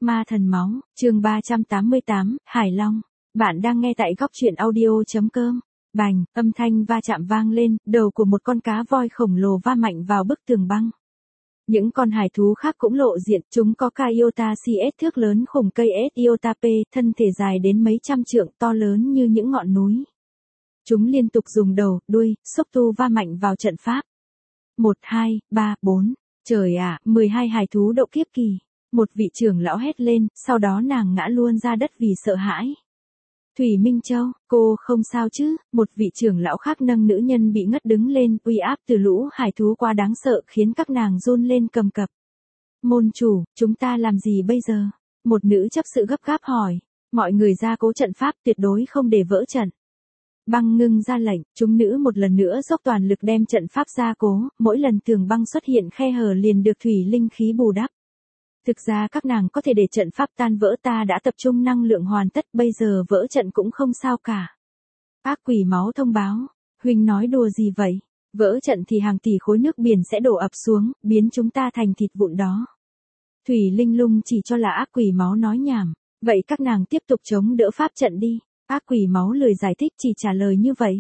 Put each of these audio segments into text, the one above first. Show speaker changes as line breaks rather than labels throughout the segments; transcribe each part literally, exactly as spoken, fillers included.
Ma thần máu, chương ba trăm tám mươi tám, Hải Long. Bạn đang nghe tại góc truyện audio.com. Bành, âm thanh va chạm vang lên, đầu của một con cá voi khổng lồ va mạnh vào bức tường băng. Những con hải thú khác cũng lộ diện, chúng có ca Iota xê ét thước lớn khủng cây S Iota P, thân thể dài đến mấy trăm trượng, to lớn như những ngọn núi. Chúng liên tục dùng đầu, đuôi, xúc tu va mạnh vào trận pháp. một, hai, ba, bốn. Trời ạ, mười hai hải thú độ kiếp kỳ. Một vị trưởng lão hét lên, sau đó nàng ngã luôn ra đất vì sợ hãi. Thủy Minh Châu, cô không sao chứ? Một vị trưởng lão khác nâng nữ nhân bị ngất đứng lên, uy áp từ lũ hải thú quá đáng sợ khiến các nàng run lên cầm cập. Môn chủ, chúng ta làm gì bây giờ? Một nữ chấp sự gấp gáp hỏi. Mọi người ra cố trận pháp, tuyệt đối không để vỡ trận. Băng Ngưng ra lệnh, chúng nữ một lần nữa dốc toàn lực đem trận pháp ra cố, mỗi lần tường băng xuất hiện khe hở liền được thủy linh khí bù đắp. Thực ra các nàng có thể để trận pháp tan vỡ, ta đã tập trung năng lượng hoàn tất, bây giờ vỡ trận cũng không sao cả. Ác quỷ máu thông báo, huynh nói đùa gì vậy? Vỡ trận thì hàng tỷ khối nước biển sẽ đổ ập xuống, biến chúng ta thành thịt vụn đó. Thủy Linh Lung chỉ cho là ác quỷ máu nói nhảm, vậy các nàng tiếp tục chống đỡ pháp trận đi. Ác quỷ máu lười giải thích, chỉ trả lời như vậy.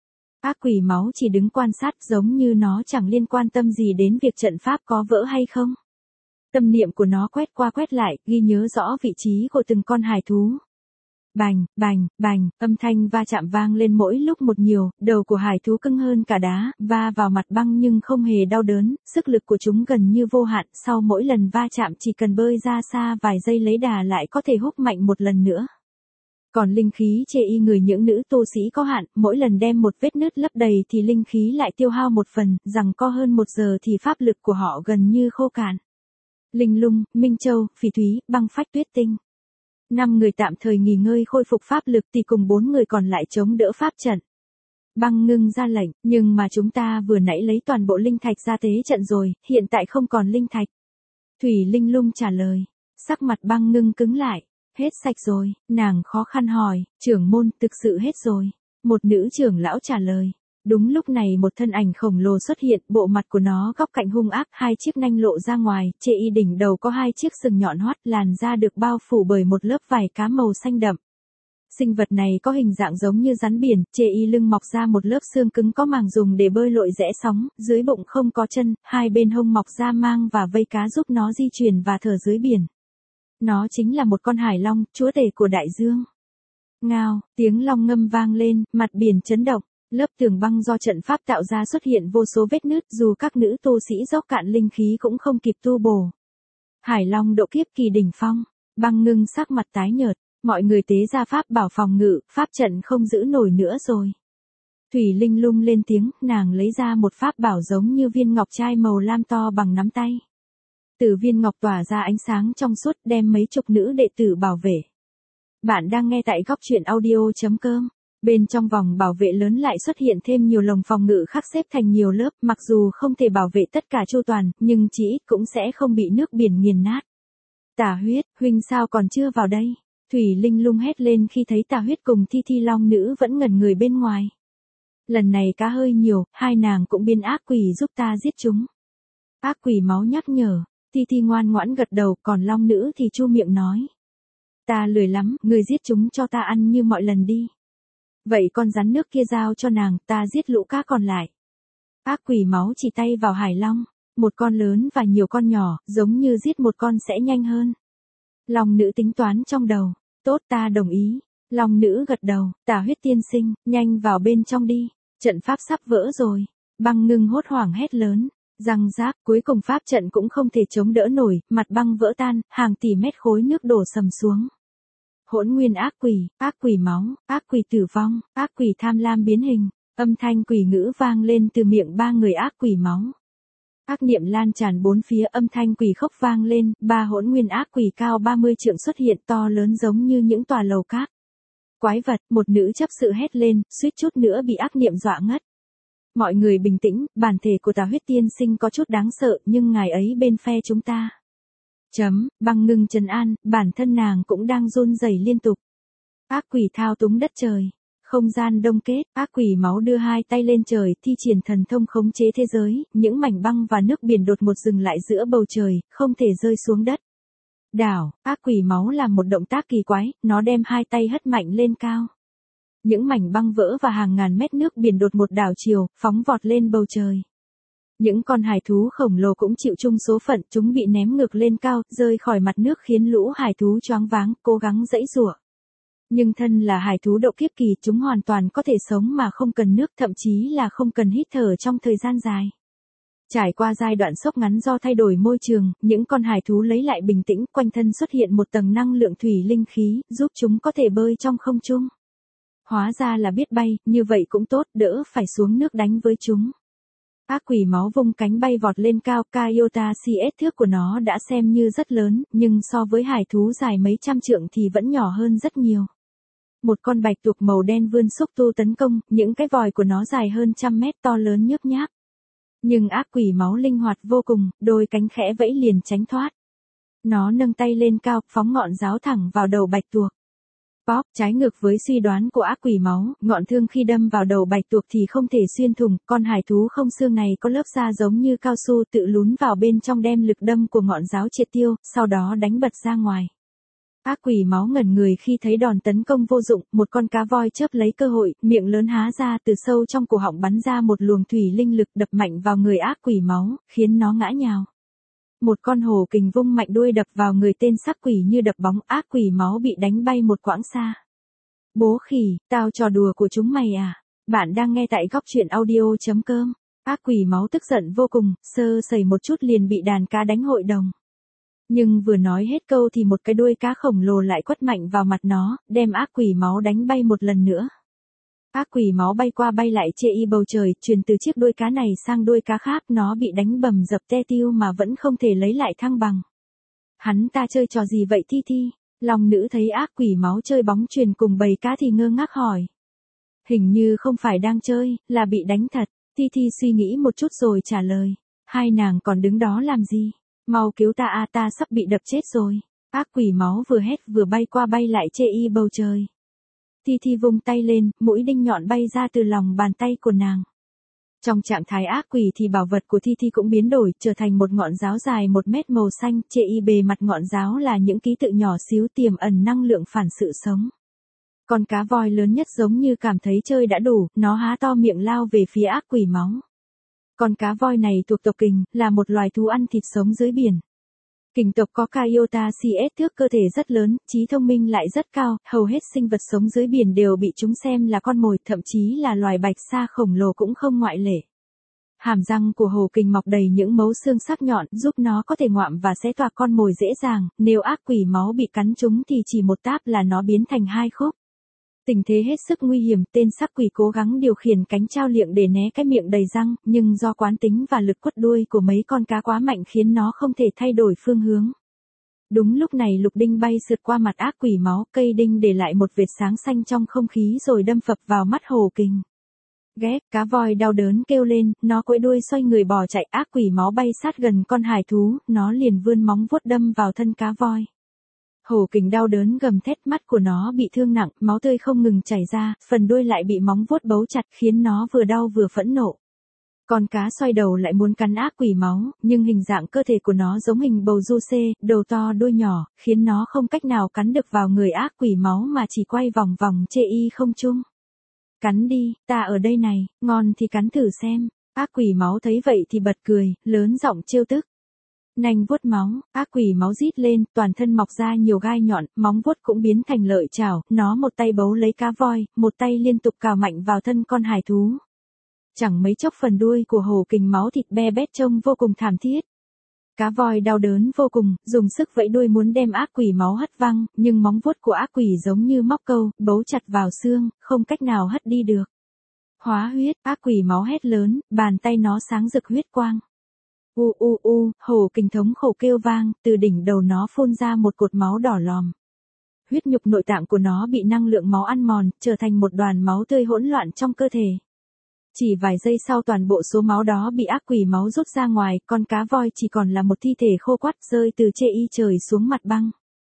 Ác quỷ máu chỉ đứng quan sát, giống như nó chẳng liên quan tâm gì đến việc trận pháp có vỡ hay không. Tâm niệm của nó quét qua quét lại, ghi nhớ rõ vị trí của từng con hải thú. Bành, bành, bành, âm thanh va chạm vang lên mỗi lúc một nhiều, đầu của hải thú cứng hơn cả đá, va vào mặt băng nhưng không hề đau đớn, sức lực của chúng gần như vô hạn, sau mỗi lần va chạm chỉ cần bơi ra xa vài giây lấy đà lại có thể húc mạnh một lần nữa. Còn linh khí chê y người những nữ tu sĩ có hạn, mỗi lần đem một vết nứt lấp đầy thì linh khí lại tiêu hao một phần, rằng co hơn một giờ thì pháp lực của họ gần như khô cạn. Linh Lung, Minh Châu, Phỉ Thúy, Băng Phách, Tuyết Tinh. Năm người tạm thời nghỉ ngơi khôi phục pháp lực thì cùng bốn người còn lại chống đỡ pháp trận. Băng Ngưng ra lệnh, nhưng mà chúng ta vừa nãy lấy toàn bộ linh thạch ra tế trận rồi, hiện tại không còn linh thạch. Thủy Linh Lung trả lời, sắc mặt Băng Ngưng cứng lại. Hết sạch rồi, nàng khó khăn hỏi, trưởng môn, thực sự hết rồi. Một nữ trưởng lão trả lời. Đúng lúc này một thân ảnh khổng lồ xuất hiện, bộ mặt của nó góc cạnh hung ác, hai chiếc nanh lộ ra ngoài, chê y đỉnh đầu có hai chiếc sừng nhọn hoắt, làn da được bao phủ bởi một lớp vảy cá màu xanh đậm. Sinh vật này có hình dạng giống như rắn biển, chê y lưng mọc ra một lớp xương cứng có màng dùng để bơi lội rẽ sóng, dưới bụng không có chân, hai bên hông mọc ra mang và vây cá giúp nó di chuyển và thở dưới biển. Nó chính là một con hải long, chúa tể của đại dương. Ngao, tiếng long ngâm vang lên, mặt biển chấn động, lớp tường băng do trận pháp tạo ra xuất hiện vô số vết nứt, dù các nữ tu sĩ dốc cạn linh khí cũng không kịp tu bổ. Hải long độ kiếp kỳ đỉnh phong, Băng Ngưng sắc mặt tái nhợt, mọi người tế ra pháp bảo phòng ngự, pháp trận không giữ nổi nữa rồi. Thủy Linh Lung lên tiếng, nàng lấy ra một pháp bảo giống như viên ngọc trai màu lam to bằng nắm tay. Từ viên ngọc tỏa ra ánh sáng trong suốt, đem mấy chục nữ đệ tử bảo vệ. Bạn đang nghe tại góc truyện audio.com. Bên trong vòng bảo vệ lớn lại xuất hiện thêm nhiều lồng phòng ngự khác xếp thành nhiều lớp, mặc dù không thể bảo vệ tất cả chu toàn, nhưng chỉ ít cũng sẽ không bị nước biển nghiền nát. Tà Huyết, huynh sao còn chưa vào đây? Thủy Linh Lung hét lên khi thấy Tà Huyết cùng Thi Thi Long nữ vẫn ngẩn người bên ngoài. Lần này cá hơi nhiều, hai nàng cũng biến ác quỷ giúp ta giết chúng. Ác quỷ máu nhắc nhở. Thi Thi ngoan ngoãn gật đầu, còn long nữ thì chu miệng nói. Ta lười lắm, người giết chúng cho ta ăn như mọi lần đi. Vậy con rắn nước kia giao cho nàng, ta giết lũ cá còn lại. Ác quỷ máu chỉ tay vào hải long, một con lớn và nhiều con nhỏ, giống như giết một con sẽ nhanh hơn. Long nữ tính toán trong đầu, tốt ta đồng ý. Long nữ gật đầu, Tà Huyết tiên sinh, nhanh vào bên trong đi, trận pháp sắp vỡ rồi. Băng Ngưng hốt hoảng hét lớn. Răng rác, cuối cùng pháp trận cũng không thể chống đỡ nổi, mặt băng vỡ tan, hàng tỷ mét khối nước đổ sầm xuống. Hỗn nguyên ác quỷ, ác quỷ máu, ác quỷ tử vong, ác quỷ tham lam biến hình, âm thanh quỷ ngữ vang lên từ miệng ba người ác quỷ máu. Ác niệm lan tràn bốn phía, âm thanh quỷ khóc vang lên, ba hỗn nguyên ác quỷ cao ba mươi trượng xuất hiện, to lớn giống như những tòa lầu cát. Quái vật, một nữ chấp sự hét lên, suýt chút nữa bị ác niệm dọa ngất. Mọi người bình tĩnh, bản thể của Tà Huyết tiên sinh có chút đáng sợ, nhưng ngài ấy bên phe chúng ta. Chấm, Băng Ngưng trấn an, bản thân nàng cũng đang run rẩy liên tục. Ác quỷ thao túng đất trời, không gian đông kết, ác quỷ máu đưa hai tay lên trời, thi triển thần thông khống chế thế giới, những mảnh băng và nước biển đột ngột dừng lại giữa bầu trời, không thể rơi xuống đất. Đảo, ác quỷ máu làm một động tác kỳ quái, nó đem hai tay hất mạnh lên cao. Những mảnh băng vỡ và hàng ngàn mét nước biển đột một đảo chiều, phóng vọt lên bầu trời. Những con hải thú khổng lồ cũng chịu chung số phận, chúng bị ném ngược lên cao, rơi khỏi mặt nước khiến lũ hải thú choáng váng, cố gắng giãy giụa. Nhưng thân là hải thú độ kiếp kỳ, chúng hoàn toàn có thể sống mà không cần nước, thậm chí là không cần hít thở trong thời gian dài. Trải qua giai đoạn sốc ngắn do thay đổi môi trường, những con hải thú lấy lại bình tĩnh, quanh thân xuất hiện một tầng năng lượng thủy linh khí, giúp chúng có thể bơi trong không trung. Hóa ra là biết bay, như vậy cũng tốt, đỡ phải xuống nước đánh với chúng. Ác quỷ máu vung cánh bay vọt lên cao, Kaiota xê ét thước của nó đã xem như rất lớn, nhưng so với hải thú dài mấy trăm trượng thì vẫn nhỏ hơn rất nhiều. Một con bạch tuộc màu đen vươn xúc tu tấn công, những cái vòi của nó dài hơn trăm mét, to lớn nhớp nháp. Nhưng ác quỷ máu linh hoạt vô cùng, đôi cánh khẽ vẫy liền tránh thoát. Nó nâng tay lên cao, phóng ngọn giáo thẳng vào đầu bạch tuộc. Pop, trái ngược với suy đoán của ác quỷ máu, ngọn thương khi đâm vào đầu bạch tuộc thì không thể xuyên thủng, con hải thú không xương này có lớp da giống như cao su tự lún vào bên trong đem lực đâm của ngọn giáo triệt tiêu, sau đó đánh bật ra ngoài. Ác quỷ máu ngẩn người khi thấy đòn tấn công vô dụng, một con cá voi chớp lấy cơ hội, miệng lớn há ra từ sâu trong cổ họng bắn ra một luồng thủy linh lực đập mạnh vào người ác quỷ máu, khiến nó ngã nhào. Một con hổ kình vung mạnh đuôi đập vào người tên sắc quỷ như đập bóng, ác quỷ máu bị đánh bay một quãng xa. Bố khỉ, tao trò đùa của chúng mày à? Bạn đang nghe tại góc truyện audio chấm com. Ác quỷ máu tức giận vô cùng, sơ sẩy một chút liền bị đàn cá đánh hội đồng. Nhưng vừa nói hết câu thì một cái đuôi cá khổng lồ lại quất mạnh vào mặt nó, đem ác quỷ máu đánh bay một lần nữa. Ác quỷ máu bay qua bay lại chê y bầu trời, truyền từ chiếc đuôi cá này sang đuôi cá khác, nó bị đánh bầm dập te tiêu mà vẫn không thể lấy lại thăng bằng. Hắn ta chơi trò gì vậy Thi Thi? Long nữ thấy ác quỷ máu chơi bóng chuyền cùng bầy cá thì ngơ ngác hỏi. Hình như không phải đang chơi, là bị đánh thật. Thi Thi suy nghĩ một chút rồi trả lời. Hai nàng còn đứng đó làm gì? Mau cứu ta a, ta sắp bị đập chết rồi. Ác quỷ máu vừa hét vừa bay qua bay lại chê y bầu trời. Thi Thi vung tay lên, mũi đinh nhọn bay ra từ lòng bàn tay của nàng. Trong trạng thái ác quỷ thì bảo vật của Thi Thi cũng biến đổi, trở thành một ngọn giáo dài một mét màu xanh, chê y bề mặt ngọn giáo là những ký tự nhỏ xíu tiềm ẩn năng lượng phản sự sống. Con cá voi lớn nhất giống như cảm thấy chơi đã đủ, nó há to miệng lao về phía ác quỷ máu. Con cá voi này thuộc tộc kình, là một loài thú ăn thịt sống dưới biển. Kình tộc có Kaiota xê ét thước, cơ thể rất lớn, trí thông minh lại rất cao, hầu hết sinh vật sống dưới biển đều bị chúng xem là con mồi, thậm chí là loài bạch sa khổng lồ cũng không ngoại lệ. Hàm răng của hổ kình mọc đầy những mấu xương sắc nhọn, giúp nó có thể ngoạm và xé toạc con mồi dễ dàng, nếu ác quỷ máu bị cắn trúng thì chỉ một táp là nó biến thành hai khúc. Tình thế hết sức nguy hiểm, tên sắc quỷ cố gắng điều khiển cánh trao liệng để né cái miệng đầy răng, nhưng do quán tính và lực quất đuôi của mấy con cá quá mạnh khiến nó không thể thay đổi phương hướng. Đúng lúc này lục đinh bay sượt qua mặt ác quỷ máu, cây đinh để lại một vệt sáng xanh trong không khí rồi đâm phập vào mắt hổ kình. Ghét, cá voi đau đớn kêu lên, nó quẫy đuôi xoay người bỏ chạy, ác quỷ máu bay sát gần con hải thú, nó liền vươn móng vuốt đâm vào thân cá voi. Hổ kình đau đớn gầm thét, mắt của nó bị thương nặng, máu tươi không ngừng chảy ra, phần đuôi lại bị móng vuốt bấu chặt khiến nó vừa đau vừa phẫn nộ. Con cá xoay đầu lại muốn cắn ác quỷ máu, nhưng hình dạng cơ thể của nó giống hình bầu du xê, đầu to đuôi nhỏ, khiến nó không cách nào cắn được vào người ác quỷ máu mà chỉ quay vòng vòng chê y không trung. Cắn đi, ta ở đây này, ngon thì cắn thử xem. Ác quỷ máu thấy vậy thì bật cười, lớn giọng trêu tức. Nanh vuốt máu, ác quỷ máu rít lên, toàn thân mọc ra nhiều gai nhọn, móng vuốt cũng biến thành lợi chảo, nó một tay bấu lấy cá voi, một tay liên tục cào mạnh vào thân con hải thú. Chẳng mấy chốc phần đuôi của hổ kình máu thịt be bét trông vô cùng thảm thiết. Cá voi đau đớn vô cùng, dùng sức vẫy đuôi muốn đem ác quỷ máu hất văng, nhưng móng vuốt của ác quỷ giống như móc câu, bấu chặt vào xương, không cách nào hất đi được. Hóa huyết, ác quỷ máu hét lớn, bàn tay nó sáng rực huyết quang. U u u, hổ kình thống khổ kêu vang, từ đỉnh đầu nó phun ra một cột máu đỏ lòm. Huyết nhục nội tạng của nó bị năng lượng máu ăn mòn, trở thành một đoàn máu tươi hỗn loạn trong cơ thể. Chỉ vài giây sau toàn bộ số máu đó bị ác quỷ máu rút ra ngoài, con cá voi chỉ còn là một thi thể khô quắt rơi từ chê y trời xuống mặt băng.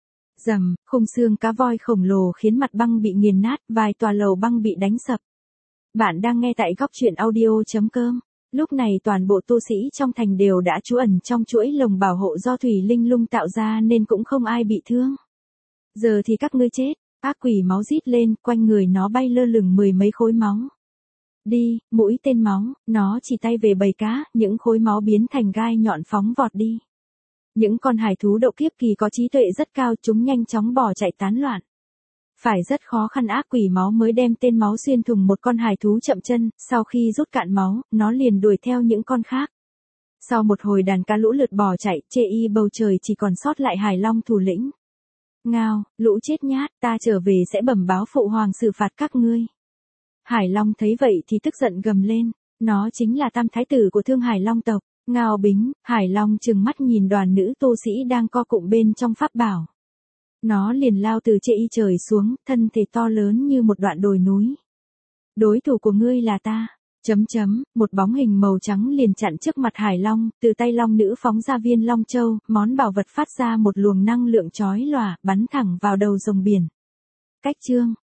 Rầm, khung xương cá voi khổng lồ khiến mặt băng bị nghiền nát, vài tòa lầu băng bị đánh sập. Bạn đang nghe tại góc truyện audio chấm com. Lúc này toàn bộ tu sĩ trong thành đều đã trú ẩn trong chuỗi lồng bảo hộ do Thủy Linh Lung tạo ra nên cũng không ai bị thương. Giờ thì các ngươi chết, ác quỷ máu rít lên, quanh người nó bay lơ lửng mười mấy khối máu. Đi, mũi tên máu, nó chỉ tay về bầy cá, những khối máu biến thành gai nhọn phóng vọt đi. Những con hải thú độ kiếp kỳ có trí tuệ rất cao, chúng nhanh chóng bỏ chạy tán loạn. Phải rất khó khăn ác quỷ máu mới đem tên máu xuyên thủng một con hải thú chậm chân, sau khi rút cạn máu, nó liền đuổi theo những con khác. Sau một hồi đàn cá lũ lượt bỏ chạy, chê y bầu trời chỉ còn sót lại Hải Long thủ lĩnh. Ngao, lũ chết nhát, ta trở về sẽ bẩm báo phụ hoàng xử phạt các ngươi. Hải Long thấy vậy thì tức giận gầm lên, nó chính là tam thái tử của Thương Hải Long tộc. Ngao bính, Hải Long trừng mắt nhìn đoàn nữ tu sĩ đang co cụm bên trong pháp bảo. Nó liền lao từ trên y trời xuống, thân thể to lớn như một đoạn đồi núi. Đối thủ của ngươi là ta. Chấm chấm, một bóng hình màu trắng liền chặn trước mặt Hải Long, từ tay Long nữ phóng ra viên Long Châu, món bảo vật phát ra một luồng năng lượng chói lòa, bắn thẳng vào đầu rồng biển. Cách chương